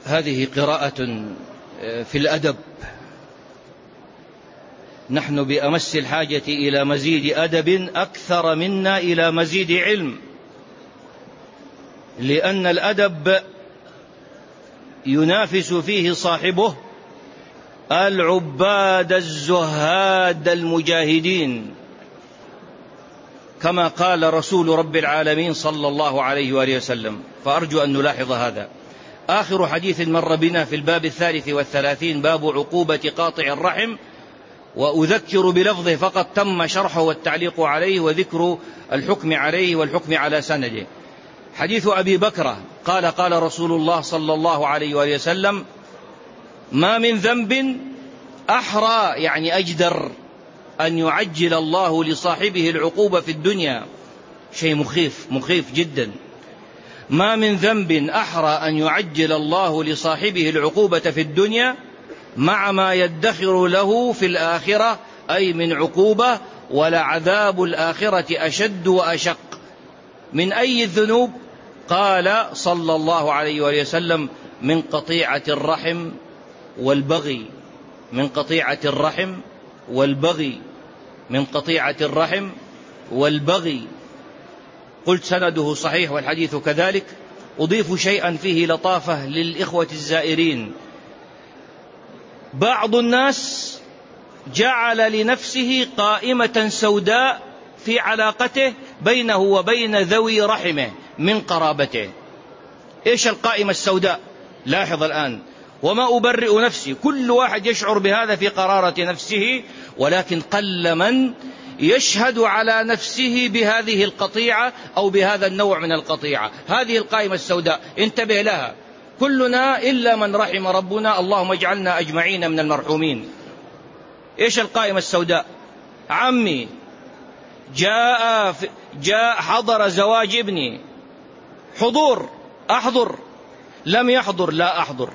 هذه قراءة في الأدب. نحن بأمس الحاجة إلى مزيد أدب أكثر منا إلى مزيد علم، لأن الأدب ينافس فيه صاحبه العباد الزهاد المجاهدين، كما قال رسول رب العالمين صلى الله عليه وآله وسلم. فأرجو أن نلاحظ هذا. آخر حديث مر بنا في الباب 33 باب عقوبة قاطع الرحم، وأذكر بلفظه فقط تم شرحه والتعليق عليه وذكر الحكم عليه والحكم على سنده. حديث أبي بكرة قال قال رسول الله صلى الله عليه وآله وسلم: ما من ذنب أحرى، يعني أجدر، أن يعجل الله لصاحبه العقوبة في الدنيا. شيء مخيف جدا. ما من ذنب أحرى أن يعجل الله لصاحبه العقوبة في الدنيا مع ما يدخر له في الآخرة، أي من عقوبة، ولعذاب الآخرة أشد وأشق. من أي الذنوب؟ قال صلى الله عليه وآله وسلم: من قطيعة الرحم والبغي. من قطيعة الرحم والبغي. من قطيعة الرحم والبغي. قلت سنده صحيح والحديث كذلك. أضيف شيئا فيه لطافة للإخوة الزائرين. بعض الناس جعل لنفسه قائمة سوداء في علاقته بينه وبين ذوي رحمه من قرابته. إيش القائمة السوداء؟ لاحظ الآن: وما أبرئ نفسي. كل واحد يشعر بهذا في قرارة نفسه، ولكن قل من يشهد على نفسه بهذه القطيعة أو بهذا النوع من القطيعة. هذه القائمة السوداء انتبه لها. كلنا إلا من رحم ربنا، اللهم اجعلنا أجمعين من المرحومين. إيش القائمة السوداء؟ عمي جاء حضر زواج ابني، حضور، أحضر. لم يحضر، لا أحضر.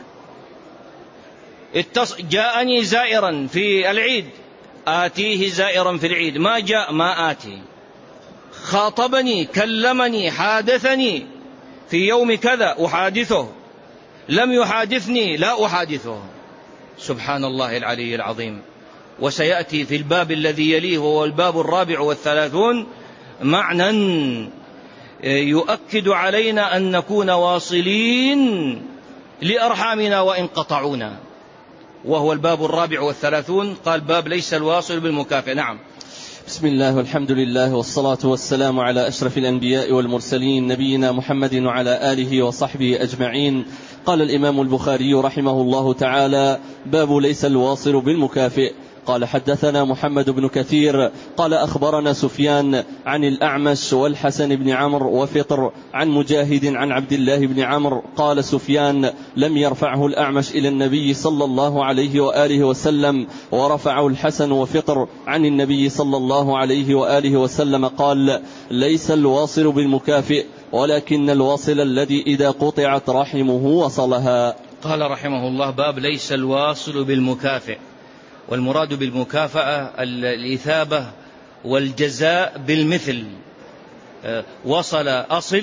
جاءني زائرا في العيد، آتيه زائرا في العيد. ما جاء، ما آتي. خاطبني، كلمني، حادثني في يوم كذا، أحادثه. لم يحادثني، لا أحادثه. سبحان الله العلي العظيم. وسيأتي في الباب الذي يليه وهو الباب 34 معنى يؤكد علينا أن نكون واصلين لأرحامنا وإن قطعونا، وهو الباب 34. قال: باب ليس الواصل بالمكافئ. نعم. بسم الله والحمد لله والصلاة والسلام على أشرف الأنبياء والمرسلين نبينا محمد وعلى آله وصحبه أجمعين. قال الإمام البخاري رحمه الله تعالى: باب ليس الواصل بالمكافئ. قال: حدثنا محمد بن كثير قال: أخبرنا سفيان عن الأعمش والحسن بن عمرو وفطر عن مجاهد عن عبد الله بن عمرو. قال سفيان: لم يرفعه الأعمش إلى النبي صلى الله عليه وآله وسلم، ورفعه الحسن وفطر عن النبي صلى الله عليه وآله وسلم قال: ليس الواصل بالمكافئ، ولكن الواصل الذي إذا قطعت رحمه وصلها. قال رحمه الله: باب ليس الواصل بالمكافئ. والمراد بالمكافأة الإثابة والجزاء بالمثل. وصل أصل،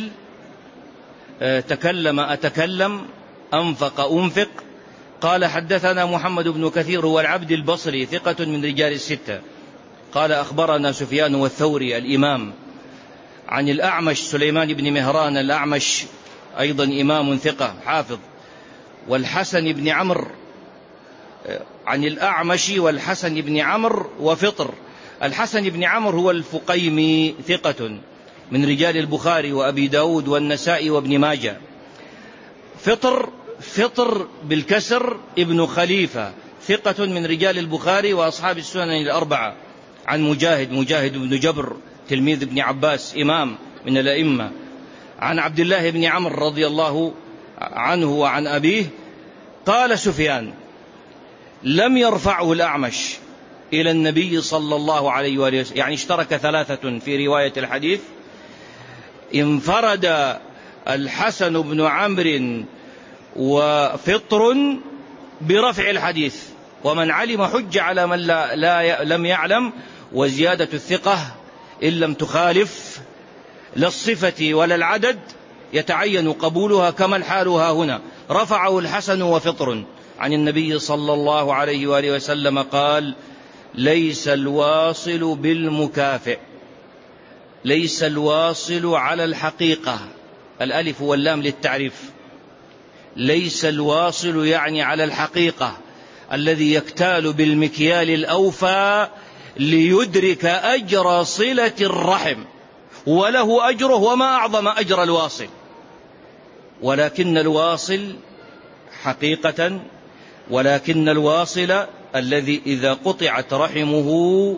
تكلم أتكلم، أنفق أنفق. قال: حدثنا محمد بن كثير هو العبد البصري ثقة من رجال الستة. قال: أخبرنا سفيان والثوري الإمام عن الأعمش سليمان بن مهران الأعمش أيضا إمام ثقة حافظ، والحسن بن عمرو عن الأعمش والحسن بن عمرو وفطر. الحسن بن عمرو هو الفقيمي ثقة من رجال البخاري وأبي داود والنسائي وابن ماجه. فطر بالكسر ابن خليفة ثقة من رجال البخاري وأصحاب السنن الأربعة. عن مجاهد بن جبر تلميذ ابن عباس إمام من الأئمة. عن عبد الله بن عمرو رضي الله عنه وعن أبيه. قال سفيان: لم يرفعه الأعمش إلى النبي صلى الله عليه وآله وسلم، يعني اشترك ثلاثة في رواية الحديث. انفرد الحسن بن عمرو وفطر برفع الحديث، ومن علم حج على من لم يعلم. وزيادة الثقة إن لم تخالف لا الصفة ولا العدد يتعين قبولها كما الحال ها هنا. رفعه الحسن وفطر عن النبي صلى الله عليه وآله وسلم قال: ليس الواصل بالمكافئ، ليس الواصل على الحقيقة، الألف واللام للتعريف، ليس الواصل يعني على الحقيقة الذي يكتال بالمكيال الأوفى ليدرك أجر صلة الرحم، وله أجره وما أعظم أجر الواصل. ولكن الواصل حقيقة، ولكن الواصل الذي إذا قطعت رحمه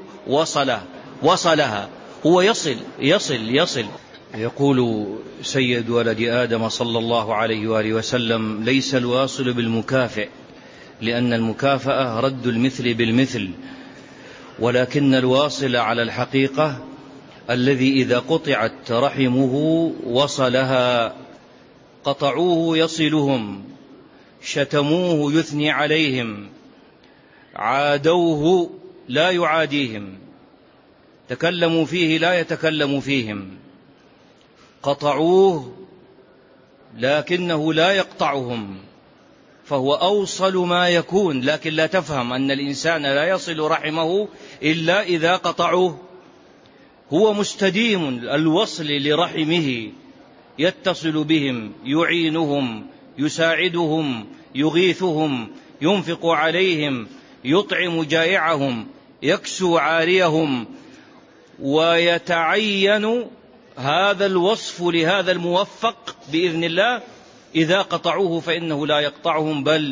وصلها، هو يصل. يقول سيد ولد آدم صلى الله عليه وآله وسلم: ليس الواصل بالمكافئ، لأن المكافأة رد المثل بالمثل، ولكن الواصل على الحقيقة الذي إذا قطعت رحمه وصلها. قطعوه يصلهم، شتموه يثني عليهم، عادوه لا يعاديهم، تكلموا فيه لا يتكلم فيهم. قطعوه لكنه لا يقطعهم، فهو أوصل ما يكون، لكن لا تفهم أن الإنسان لا يصل رحمه إلا إذا قطعوه. هو مستديم الوصل لرحمه، يتصل بهم، يعينهم، يساعدهم، يغيثهم، ينفق عليهم، يطعم جائعهم، يكسو عاريهم. ويتعين هذا الوصف لهذا الموفق بإذن الله إذا قطعوه، فإنه لا يقطعهم بل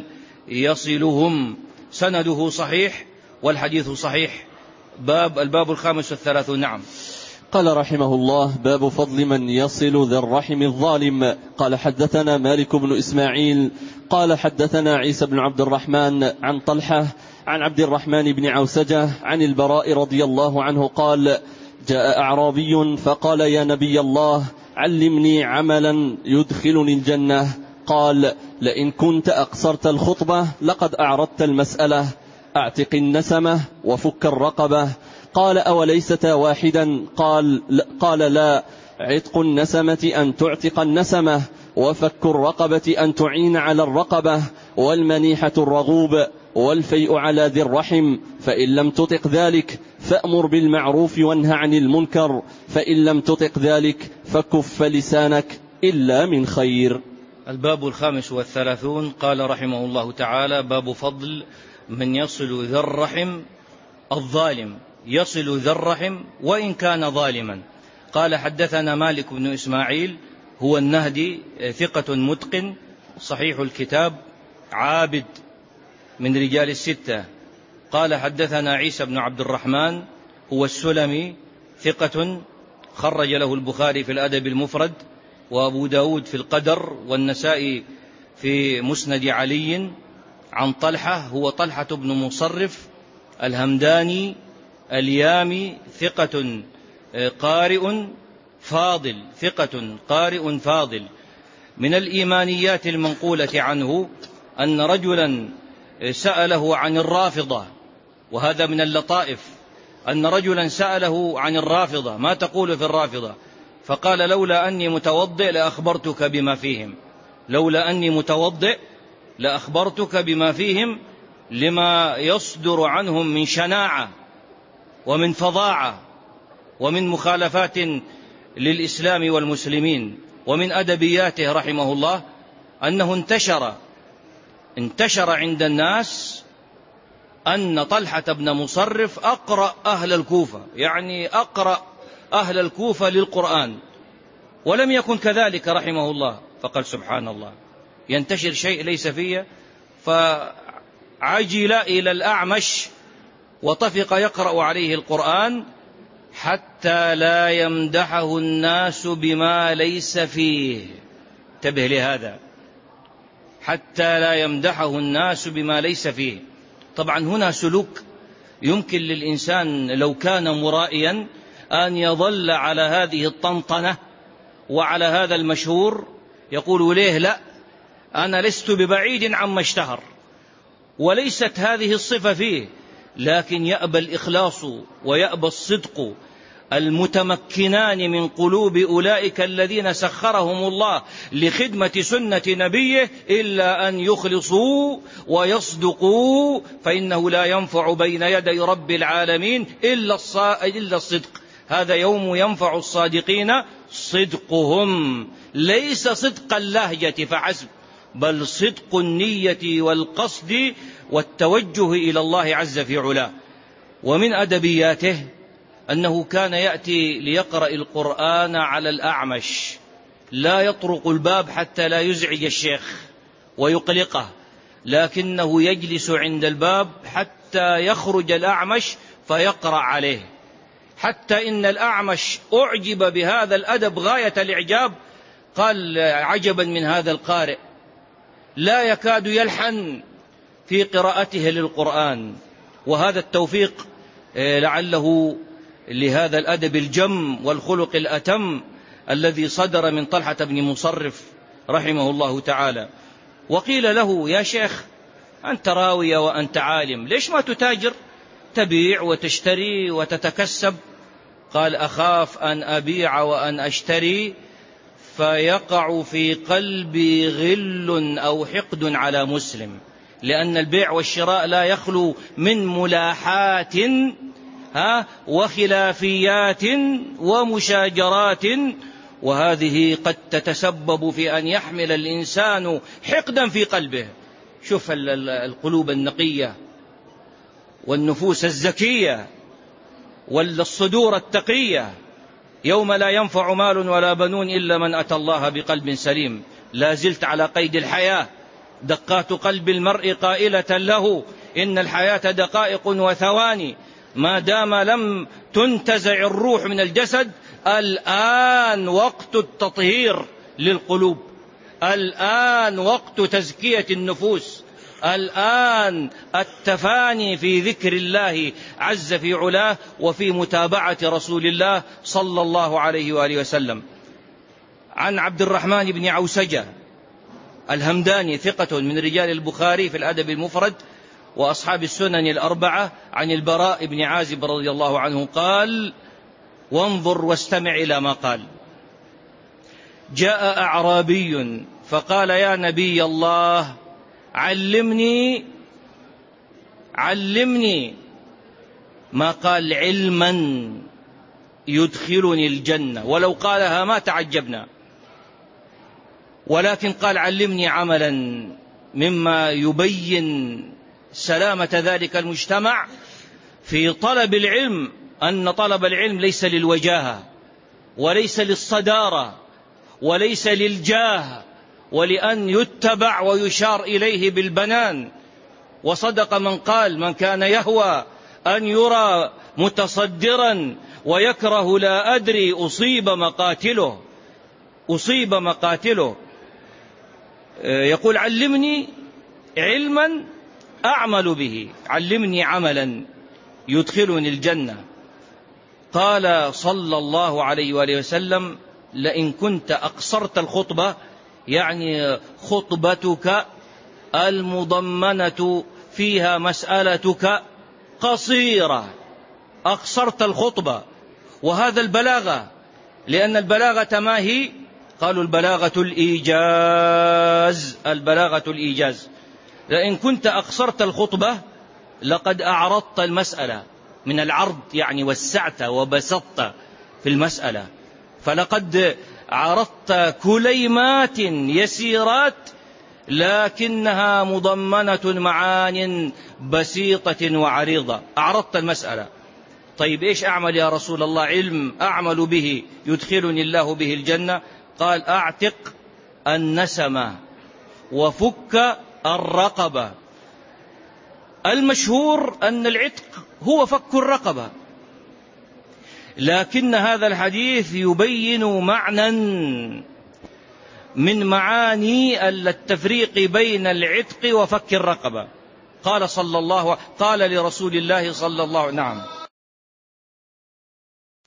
يصلهم. سنده صحيح والحديث صحيح. الباب 35. نعم. قال رحمه الله: باب فضل من يصل ذا الرحم الظالم. قال حدثنا مالك بن إسماعيل قال حدثنا عيسى بن عبد الرحمن عن طلحة عن عبد الرحمن بن عوسجة عن البراء رضي الله عنه قال: جاء أعرابي فقال: يا نبي الله، علمني عملا يدخلني الجنة. قال: لئن كنت أقصرت الخطبة لقد أعرضت المسألة، أعتق النسمة وفك الرقبة. قال: أوليست واحدا؟ قال لا، عتق النسمة أن تعتق النسمة، وفك الرقبة أن تعين على الرقبة، والمنيحة الرغوب، والفيء على ذي الرحم. فإن لم تطق ذلك فأمر بالمعروف وانه عن المنكر، فإن لم تطق ذلك فكف لسانك إلا من خير. الباب 35. قال رحمه الله تعالى: باب فضل من يصل ذا الرحم الظالم، يصل ذا الرحم وإن كان ظالما. قال حدثنا مالك بن إسماعيل هو النهدي، ثقة متقن صحيح الكتاب، عابد من رجال الستة. قال حدثنا عيسى بن عبد الرحمن هو السلمي، ثقة خرج له البخاري في الأدب المفرد، وأبو داود في القدر، والنسائي في مسند علي. عن طلحة هو طلحة بن مصرف الهمداني اليامي، ثقة قارئ فاضل، ثقة قارئ فاضل. من الإيمانيات المنقولة عنه أن رجلا سأله عن الرافضة، وهذا من اللطائف، أن رجلا سأله عن الرافضة: ما تقول في الرافضة؟ فقال: لولا أني متوضئ لأخبرتك بما فيهم، لولا أني متوضئ لأخبرتك بما فيهم، لما يصدر عنهم من شناعة ومن فظاعة ومن مخالفات للإسلام والمسلمين. ومن أدبياته رحمه الله أنه انتشر عند الناس أن طلحة بن مصرف أقرأ أهل الكوفة، يعني أقرأ أهل الكوفة للقرآن، ولم يكن كذلك رحمه الله. فقال: سبحان الله، ينتشر شيء ليس فيه. فعجل إلى الأعمش وطفق يقرأ عليه القرآن حتى لا يمدحه الناس بما ليس فيه. انتبه لهذا، حتى لا يمدحه الناس بما ليس فيه. طبعا هنا سلوك يمكن للإنسان لو كان مرائيا أن يظل على هذه الطنطنة وعلى هذا المشهور، يقول ليه لا، أنا لست ببعيد عما اشتهر، وليست هذه الصفة فيه، لكن يأبى الإخلاص ويأبى الصدق المتمكنان من قلوب أولئك الذين سخرهم الله لخدمة سنة نبيه إلا أن يخلصوا ويصدقوا، فإنه لا ينفع بين يدي رب العالمين إلا الصدق. هذا يوم ينفع الصادقين صدقهم، ليس صدق اللهجة فحسب، بل صدق النية والقصد والتوجه إلى الله عز في علاه. ومن أدبياته أنه كان يأتي ليقرأ القرآن على الأعمش، لا يطرق الباب حتى لا يزعج الشيخ ويقلقه، لكنه يجلس عند الباب حتى يخرج الأعمش فيقرأ عليه، حتى إن الأعمش أعجب بهذا الأدب غاية الإعجاب، قال عجبا من هذا القارئ، لا يكاد يلحن في قراءته للقرآن. وهذا التوفيق لعله لهذا الأدب الجم والخلق الأتم الذي صدر من طلحة بن مصرف رحمه الله تعالى. وقيل له: يا شيخ، أنت راوي وأنت عالم، ليش ما تتاجر، تبيع وتشتري وتتكسب؟ قال: أخاف أن أبيع وأن أشتري فيقع في قلبي غل أو حقد على مسلم، لأن البيع والشراء لا يخلو من ملاحات وخلافيات ومشاجرات، وهذه قد تتسبب في أن يحمل الإنسان حقدا في قلبه. شوف القلوب النقية والنفوس الزكية والصدور التقية، يوم لا ينفع مال ولا بنون إلا من أتى الله بقلب سليم. لا زلت على قيد الحياة، دقات قلب المرء قائلة له إن الحياة دقائق وثواني، ما دام لم تنتزع الروح من الجسد. الآن وقت التطهير للقلوب، الآن وقت تزكية النفوس، الآن التفاني في ذكر الله عز في علاه وفي متابعة رسول الله صلى الله عليه وآله وسلم. عن عبد الرحمن بن عوسجة الهمداني، ثقة من رجال البخاري في الأدب المفرد وأصحاب السنن الأربعة، عن البراء بن عازب رضي الله عنه قال: وانظر واستمع إلى ما قال: جاء أعرابي فقال: يا نبي الله، علمني، ما قال علما يدخلني الجنة، ولو قالها ما تعجبنا، ولكن قال: علمني عملا مما يبين سلامة ذلك المجتمع في طلب العلم، أن طلب العلم ليس للوجاهة وليس للصدارة وليس للجاه ولأن يتبع ويشار إليه بالبنان. وصدق من قال: من كان يهوى أن يرى متصدرا ويكره لا أدري أصيب مقاتله. يقول: علمني علما أعمل به، علمني عملا يدخلني الجنة. قال صلى الله عليه وآله وسلم: لئن كنت أقصرت الخطبة، يعني خطبتك المضمنة فيها مسألتك قصيرة، أقصرت الخطبة. وهذا البلاغة، لأن البلاغة ما هي؟ قالوا: البلاغة الإيجاز. لئن كنت أقصرت الخطبة لقد أعرضت المسألة، من العرض يعني وسعت وبسطت في المسألة، فلقد عرضت كليمات يسيرات لكنها مضمنة معان بسيطة وعريضة، أعرضت المسألة. طيب إيش أعمل يا رسول الله؟ علم أعمل به يدخلني الله به الجنة. قال: أعتق النسمة وفك الرقبة. المشهور أن العتق هو فك الرقبة، لكن هذا الحديث يبين معنى من معاني التفريق بين العتق وفك الرقبة. قال لرسول الله صلى الله عليه وسلم: نعم.